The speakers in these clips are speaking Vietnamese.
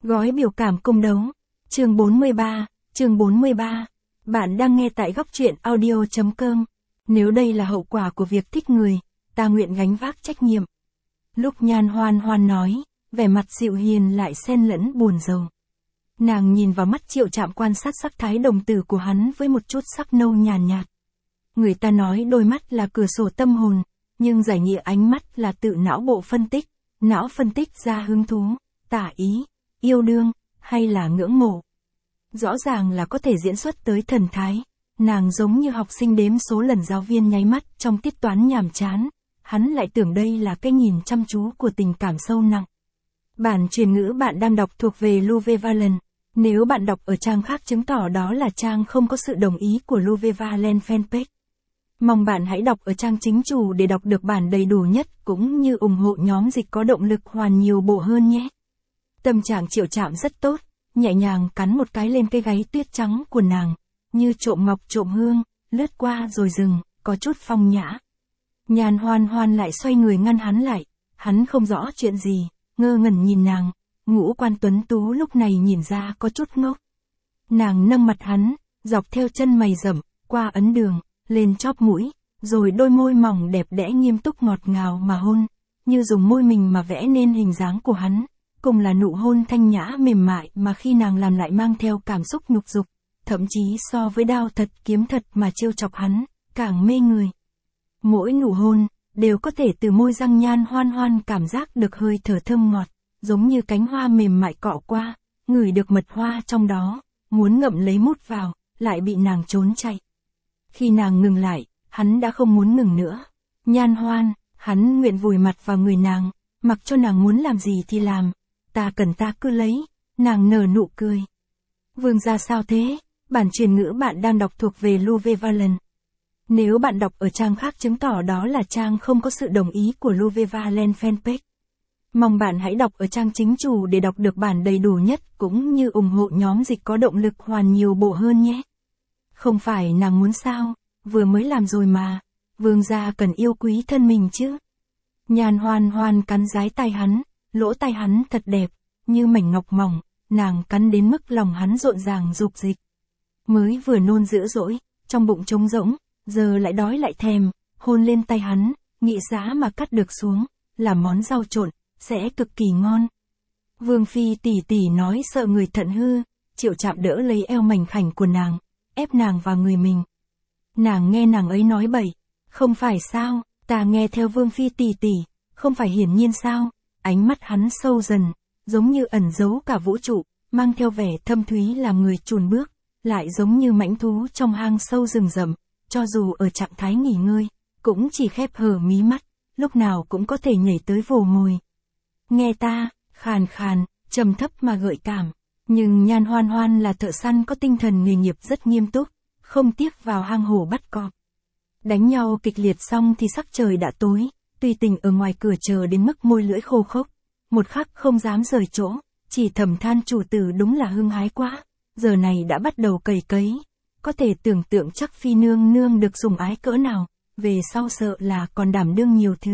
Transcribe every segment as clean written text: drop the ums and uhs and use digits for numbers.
Gói biểu cảm cung đấu. Chương 43. Bạn đang nghe tại góc truyện audio.com. Nếu đây là hậu quả của việc thích người, ta nguyện gánh vác trách nhiệm. Lúc Nhan Hoan Hoan nói, vẻ mặt dịu hiền lại xen lẫn buồn rầu. Nàng nhìn vào mắt Triệu Trạm quan sát sắc thái đồng tử của hắn với một chút sắc nâu nhàn nhạt. Người ta nói đôi mắt là cửa sổ tâm hồn, nhưng giải nghĩa ánh mắt là tự não bộ phân tích. Não phân tích ra hứng thú, tả ý, yêu đương, hay là ngưỡng mộ. Rõ ràng là có thể diễn xuất tới thần thái. Nàng giống như học sinh đếm số lần giáo viên nháy mắt trong tiết toán nhàm chán. Hắn lại tưởng đây là cái nhìn chăm chú của tình cảm sâu nặng. Bản truyền ngữ bạn đang đọc thuộc về Louve Valen. Nếu bạn đọc ở trang khác chứng tỏ đó là trang không có sự đồng ý của Louve Valen fanpage. Mong bạn hãy đọc ở trang chính chủ để đọc được bản đầy đủ nhất cũng như ủng hộ nhóm dịch có động lực hoàn nhiều bộ hơn nhé. Tâm trạng Triệu Trạm rất tốt, nhẹ nhàng cắn một cái lên cái gáy tuyết trắng của nàng, như trộm ngọc trộm hương, lướt qua rồi dừng, có chút phong nhã. Nhan Hoan Hoan lại xoay người ngăn hắn lại, hắn không rõ chuyện gì, ngơ ngẩn nhìn nàng, ngũ quan tuấn tú lúc này nhìn ra có chút ngốc. Nàng nâng mặt hắn, dọc theo chân mày rậm, qua ấn đường, lên chóp mũi, rồi đôi môi mỏng đẹp đẽ nghiêm túc ngọt ngào mà hôn, như dùng môi mình mà vẽ nên hình dáng của hắn, cùng là nụ hôn thanh nhã mềm mại mà khi nàng làm lại mang theo cảm xúc nhục dục, thậm chí so với đao thật kiếm thật mà trêu chọc hắn, càng mê người. Mỗi nụ hôn, đều có thể từ môi răng Nhan Hoan Hoan cảm giác được hơi thở thơm ngọt, giống như cánh hoa mềm mại cọ qua, ngửi được mật hoa trong đó, muốn ngậm lấy mút vào, lại bị nàng trốn chạy. Khi nàng ngừng lại, hắn đã không muốn ngừng nữa. Nhan Hoan, hắn nguyện vùi mặt vào người nàng, mặc cho nàng muốn làm gì thì làm, ta cần ta cứ lấy, nàng nở nụ cười. Vương gia sao thế? Bản truyền ngữ bạn đang đọc thuộc về Louve Valen. Nếu bạn đọc ở trang khác chứng tỏ đó là trang không có sự đồng ý của Louve Valen fanpage. Mong bạn hãy đọc ở trang chính chủ để đọc được bản đầy đủ nhất cũng như ủng hộ nhóm dịch có động lực hoàn nhiều bộ hơn nhé. Không phải nàng muốn sao, vừa mới làm rồi mà, vương gia cần yêu quý thân mình chứ. Nhan Hoan Hoan cắn dái tai hắn, lỗ tai hắn thật đẹp, như mảnh ngọc mỏng, nàng cắn đến mức lòng hắn rộn ràng dục dịch. Mới vừa nôn dữ dỗi, trong bụng trống rỗng, giờ lại đói lại thèm, hôn lên tay hắn, nghị giá mà cắt được xuống, làm món rau trộn, sẽ cực kỳ ngon. Vương phi tỷ tỷ nói sợ người thận hư, Triệu Trạm đỡ lấy eo mảnh khảnh của nàng, ép nàng vào người mình. Nàng nghe nàng ấy nói bậy, không phải sao, ta nghe theo Vương phi tỷ tỷ, không phải hiển nhiên sao? Ánh mắt hắn sâu dần, giống như ẩn giấu cả vũ trụ, mang theo vẻ thâm thúy làm người chùn bước, lại giống như mãnh thú trong hang sâu rừng rậm, cho dù ở trạng thái nghỉ ngơi, cũng chỉ khép hờ mí mắt, lúc nào cũng có thể nhảy tới vồ mồi. Nghe ta, khàn khàn, trầm thấp mà gợi cảm, nhưng Nhan Hoan Hoan là thợ săn có tinh thần nghề nghiệp rất nghiêm túc, không tiếc vào hang hổ bắt cọp. Đánh nhau kịch liệt xong thì sắc trời đã tối, Tùy Tình ở ngoài cửa chờ đến mức môi lưỡi khô khốc, một khắc không dám rời chỗ, chỉ thầm than chủ tử đúng là hưng hái quá, giờ này đã bắt đầu cày cấy, có thể tưởng tượng chắc phi nương nương được sủng ái cỡ nào, về sau sợ là còn đảm đương nhiều thứ.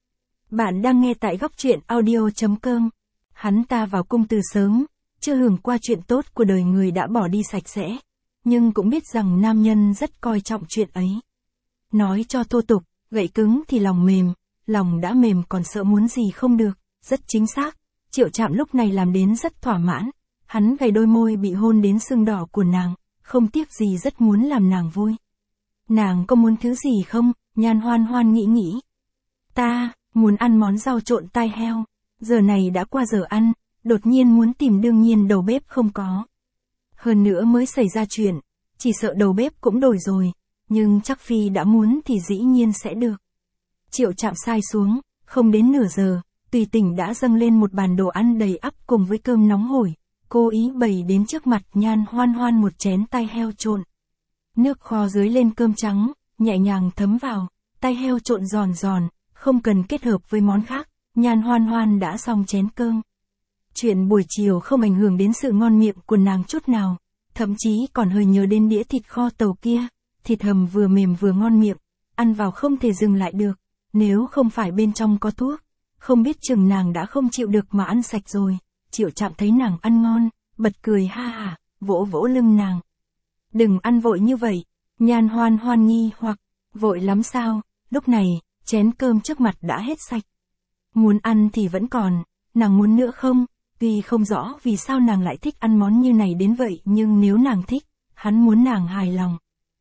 Bạn đang nghe tại góc truyện audio.com. Hắn ta vào cung từ sớm, chưa hưởng qua chuyện tốt của đời người đã bỏ đi sạch sẽ, nhưng cũng biết rằng nam nhân rất coi trọng chuyện ấy. Nói cho thô tục, gậy cứng thì lòng mềm, lòng đã mềm còn sợ muốn gì không được, rất chính xác. Triệu Trạm lúc này làm đến rất thỏa mãn, hắn gầy đôi môi bị hôn đến sưng đỏ của nàng, không tiếc gì rất muốn làm nàng vui. Nàng có muốn thứ gì không? Nhan Hoan Hoan nghĩ. Ta, muốn ăn món rau trộn tai heo, giờ này đã qua giờ ăn, đột nhiên muốn tìm đương nhiên đầu bếp không có. Hơn nữa mới xảy ra chuyện, chỉ sợ đầu bếp cũng đổi rồi, nhưng chắc phi đã muốn thì dĩ nhiên sẽ được. Triệu Trạm sai xuống, không đến nửa giờ, Tùy Tình đã dâng lên một bàn đồ ăn đầy ắp cùng với cơm nóng hổi, cố ý bày đến trước mặt Nhan Hoan Hoan một chén tai heo trộn. Nước kho dưới lên cơm trắng, nhẹ nhàng thấm vào, tai heo trộn giòn giòn, không cần kết hợp với món khác, Nhan Hoan Hoan đã xong chén cơm. Chuyện buổi chiều không ảnh hưởng đến sự ngon miệng của nàng chút nào, thậm chí còn hơi nhớ đến đĩa thịt kho tàu kia, thịt hầm vừa mềm vừa ngon miệng, ăn vào không thể dừng lại được, nếu không phải bên trong có thuốc, không biết chừng nàng đã không chịu được mà ăn sạch rồi. Triệu Trạm thấy nàng ăn ngon, bật cười ha hả, vỗ vỗ lưng nàng. Đừng ăn vội như vậy, Nhan Hoan Hoan nghi hoặc, vội lắm sao, lúc này, chén cơm trước mặt đã hết sạch. Muốn ăn thì vẫn còn, nàng muốn nữa không? Tuy không rõ vì sao nàng lại thích ăn món như này đến vậy nhưng nếu nàng thích, hắn muốn nàng hài lòng.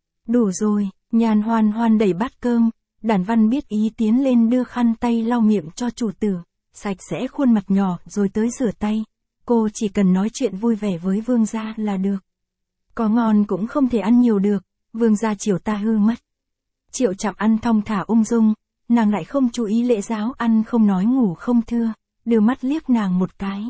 Đủ rồi, Nhan Hoan Hoan đẩy bát cơm, Đản Văn biết ý tiến lên đưa khăn tay lau miệng cho chủ tử, sạch sẽ khuôn mặt nhỏ rồi tới rửa tay. Cô chỉ cần nói chuyện vui vẻ với vương gia là được. Có ngon cũng không thể ăn nhiều được, vương gia chiều ta hư mất. Triệu Trạm ăn thong thả ung dung, nàng lại không chú ý lễ giáo, ăn không nói ngủ không thưa, đưa mắt liếc nàng một cái.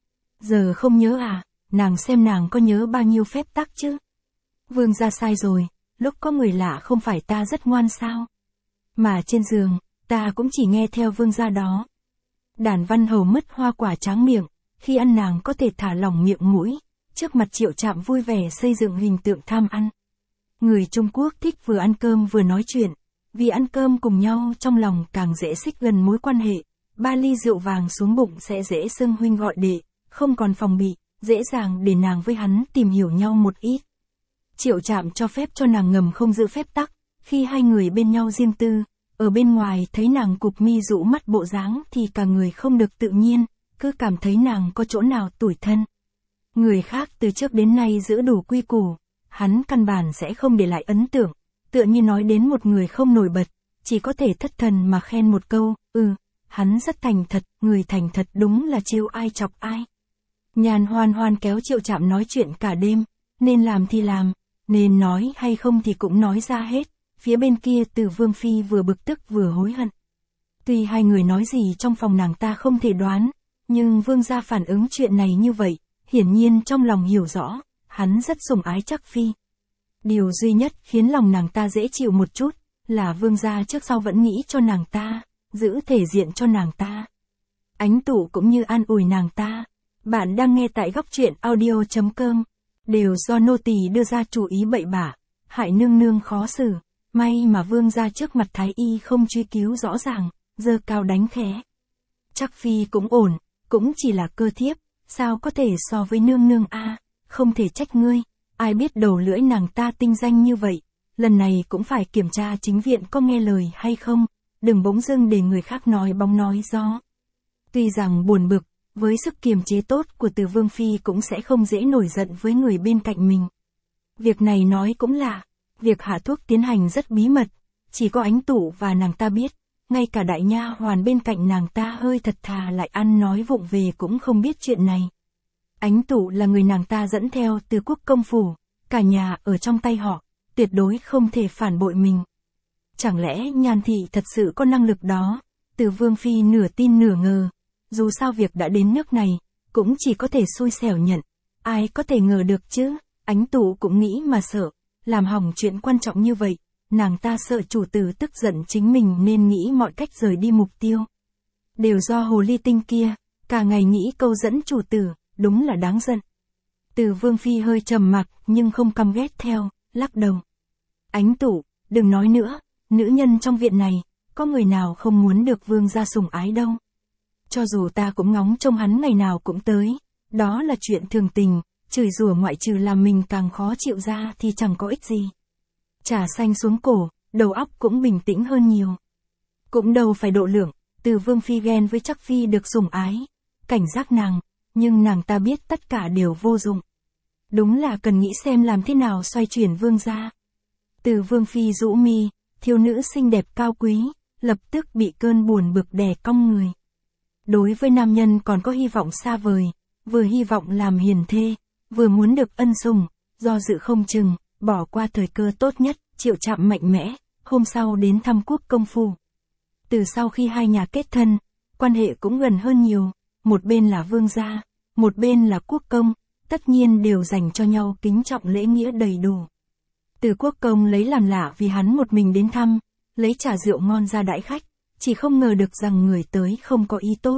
Giờ không nhớ à, nàng xem nàng có nhớ bao nhiêu phép tắc chứ. Vương gia sai rồi, lúc có người lạ không phải ta rất ngoan sao. Mà trên giường, ta cũng chỉ nghe theo vương gia đó. Đản Văn hầu mất hoa quả tráng miệng, khi ăn nàng có thể thả lỏng miệng mũi, trước mặt Triệu Trạm vui vẻ xây dựng hình tượng tham ăn. Người Trung Quốc thích vừa ăn cơm vừa nói chuyện, vì ăn cơm cùng nhau trong lòng càng dễ xích gần mối quan hệ. 3 ly rượu vàng xuống bụng sẽ dễ xưng huynh gọi đệ, không còn phòng bị, dễ dàng để nàng với hắn tìm hiểu nhau một ít. Triệu Trạm cho phép cho nàng ngầm không giữ phép tắc, khi hai người bên nhau riêng tư, ở bên ngoài thấy nàng cụp mi rũ mắt bộ dáng thì cả người không được tự nhiên, cứ cảm thấy nàng có chỗ nào tủi thân. Người khác từ trước đến nay giữ đủ quy củ, hắn căn bản sẽ không để lại ấn tượng, tựa như nói đến một người không nổi bật, chỉ có thể thất thần mà khen một câu, hắn rất thành thật, người thành thật đúng là trêu ai chọc ai. Nhan Hoan Hoan kéo Triệu Trạm nói chuyện cả đêm, nên làm thì làm, nên nói hay không thì cũng nói ra hết, phía bên kia Từ Vương Phi vừa bực tức vừa hối hận. Tuy hai người nói gì trong phòng nàng ta không thể đoán, nhưng vương gia phản ứng chuyện này như vậy, hiển nhiên trong lòng hiểu rõ, hắn rất sủng ái Trắc Phi. Điều duy nhất khiến lòng nàng ta dễ chịu một chút, là vương gia trước sau vẫn nghĩ cho nàng ta, giữ thể diện cho nàng ta. Ánh Tụ cũng như an ủi nàng ta. Bạn đang nghe tại góc truyện audio.com. Đều do nô tỳ đưa ra chủ ý bậy bạ, hại nương nương khó xử. May mà vương gia trước mặt thái y không truy cứu rõ ràng, giơ cao đánh khẽ. Trắc Phi cũng ổn, cũng chỉ là cơ thiếp, sao có thể so với nương nương a, không thể trách ngươi, ai biết đầu lưỡi nàng ta tinh danh như vậy, lần này cũng phải kiểm tra chính viện có nghe lời hay không, đừng bỗng dưng để người khác nói bóng nói gió. Tuy rằng buồn bực, với sức kiềm chế tốt của Từ Vương Phi cũng sẽ không dễ nổi giận với người bên cạnh mình. Việc này nói cũng lạ, việc hạ thuốc tiến hành rất bí mật, chỉ có Ánh Tụ và nàng ta biết, ngay cả đại nha hoàn bên cạnh nàng ta hơi thật thà lại ăn nói vụng về cũng không biết chuyện này. Ánh Tụ là người nàng ta dẫn theo từ Quốc công phủ, cả nhà ở trong tay họ, tuyệt đối không thể phản bội mình. Chẳng lẽ Nhan thị thật sự có năng lực đó? Từ Vương Phi nửa tin nửa ngờ. Dù sao việc đã đến nước này, cũng chỉ có thể xui xẻo nhận. Ai có thể ngờ được chứ? Ánh Tụ cũng nghĩ mà sợ, làm hỏng chuyện quan trọng như vậy, nàng ta sợ chủ tử tức giận chính mình nên nghĩ mọi cách rời đi mục tiêu. Đều do hồ ly tinh kia, cả ngày nghĩ câu dẫn chủ tử, đúng là đáng giận. Từ Vương Phi hơi trầm mặc nhưng không căm ghét theo, lắc đầu. Ánh Tụ, đừng nói nữa, nữ nhân trong viện này, có người nào không muốn được vương gia sủng ái đâu. Cho dù ta cũng ngóng trông hắn ngày nào cũng tới, đó là chuyện thường tình, chửi rủa ngoại trừ làm mình càng khó chịu ra thì chẳng có ích gì. Trà xanh xuống cổ, đầu óc cũng bình tĩnh hơn nhiều. Cũng đâu phải độ lượng, Từ Vương Phi ghen với Trắc Phi được sủng ái, cảnh giác nàng, nhưng nàng ta biết tất cả đều vô dụng. Đúng là cần nghĩ xem làm thế nào xoay chuyển vương gia. Từ Vương Phi rũ mi, thiếu nữ xinh đẹp cao quý, lập tức bị cơn buồn bực đè cong người. Đối với nam nhân còn có hy vọng xa vời, vừa hy vọng làm hiền thê, vừa muốn được ân sủng, do dự không chừng, bỏ qua thời cơ tốt nhất, Triệu Trạm mạnh mẽ, hôm sau đến thăm Quốc công phủ. Từ sau khi hai nhà kết thân, quan hệ cũng gần hơn nhiều, một bên là vương gia, một bên là quốc công, tất nhiên đều dành cho nhau kính trọng lễ nghĩa đầy đủ. Từ quốc công lấy làm lạ vì hắn một mình đến thăm, lấy trà rượu ngon ra đãi khách, chỉ không ngờ được rằng người tới không có ý tốt.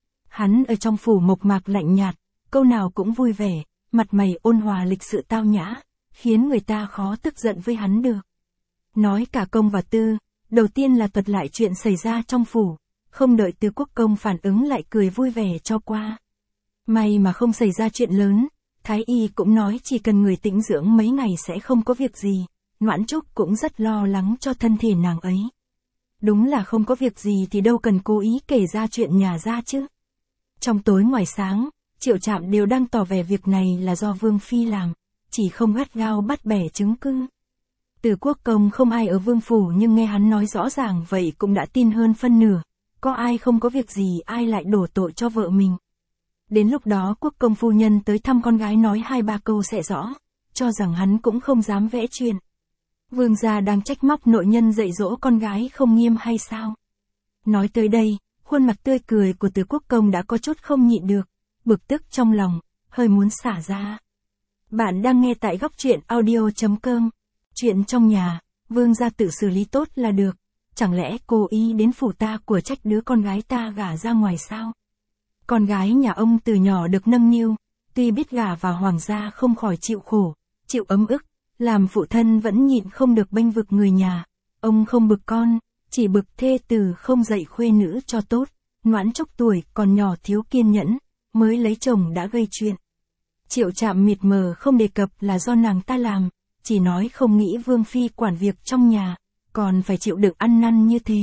Hắn ở trong phủ mộc mạc lạnh nhạt, câu nào cũng vui vẻ, mặt mày ôn hòa lịch sự tao nhã, khiến người ta khó tức giận với hắn được. Nói cả công và tư, đầu tiên là thuật lại chuyện xảy ra trong phủ, không đợi Từ quốc công phản ứng lại cười vui vẻ cho qua. May mà không xảy ra chuyện lớn, Thái y cũng nói chỉ cần người tĩnh dưỡng mấy ngày sẽ không có việc gì, Noãn Trúc cũng rất lo lắng cho thân thể nàng ấy. Đúng là không có việc gì thì đâu cần cố ý kể ra chuyện nhà ra chứ. Trong tối ngoài sáng, Triệu Trạm đều đang tỏ vẻ việc này là do Vương Phi làm, chỉ không gắt gao bắt bẻ chứng cứ. Từ Quốc Công không ai ở Vương Phủ nhưng nghe hắn nói rõ ràng vậy cũng đã tin hơn phân nửa, có ai không có việc gì ai lại đổ tội cho vợ mình. Đến lúc đó Quốc Công phu nhân tới thăm con gái nói 2-3 câu sẽ rõ, cho rằng hắn cũng không dám vẽ chuyện. Vương gia đang trách móc nội nhân dạy dỗ con gái không nghiêm hay sao? Nói tới đây, khuôn mặt tươi cười của Từ Quốc Công đã có chút không nhịn được, bực tức trong lòng, hơi muốn xả ra. Bạn đang nghe tại góc truyện audio.com. Chuyện trong nhà, Vương gia tự xử lý tốt là được, chẳng lẽ cô ý đến phủ ta của trách đứa con gái ta gả ra ngoài sao? Con gái nhà ông từ nhỏ được nâng niu, tuy biết gả vào hoàng gia không khỏi chịu khổ, chịu ấm ức, làm phụ thân vẫn nhịn không được bênh vực người nhà. Ông không bực con, chỉ bực thê tử không dạy khuê nữ cho tốt, Noãn Trúc tuổi còn nhỏ thiếu kiên nhẫn, mới lấy chồng đã gây chuyện. Triệu Trạm mịt mờ không đề cập là do nàng ta làm, chỉ nói không nghĩ Vương Phi quản việc trong nhà, còn phải chịu đựng ăn năn như thế.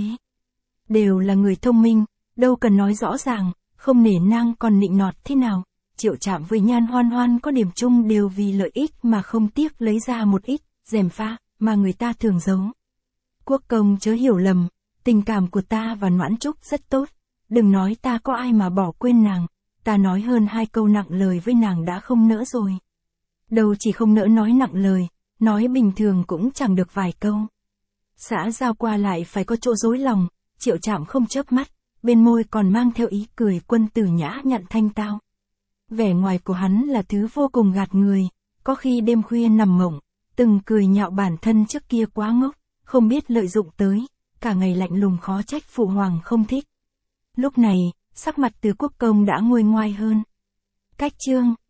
Đều là người thông minh, đâu cần nói rõ ràng, không nể nang còn nịnh nọt thế nào. Triệu Trạm với Nhan Hoan Hoan có điểm chung đều vì lợi ích mà không tiếc lấy ra một ít gièm pha mà người ta thường giấu. Quốc Công chớ hiểu lầm, tình cảm của ta và Noãn Trúc rất tốt, đừng nói ta có ai mà bỏ quên nàng, ta nói hơn 2 câu nặng lời với nàng đã không nỡ rồi. Đâu chỉ không nỡ nói nặng lời, nói bình thường cũng chẳng được vài câu. Xã giao qua lại phải có chỗ dối lòng, Triệu Trạm không chớp mắt, bên môi còn mang theo ý cười quân tử nhã nhặn thanh tao. Vẻ ngoài của hắn là thứ vô cùng gạt người, có khi đêm khuya nằm mộng, từng cười nhạo bản thân trước kia quá ngốc, không biết lợi dụng tới, cả ngày lạnh lùng khó trách phụ hoàng không thích. Lúc này, sắc mặt Từ Quốc Công đã nguôi ngoai hơn. Cách chương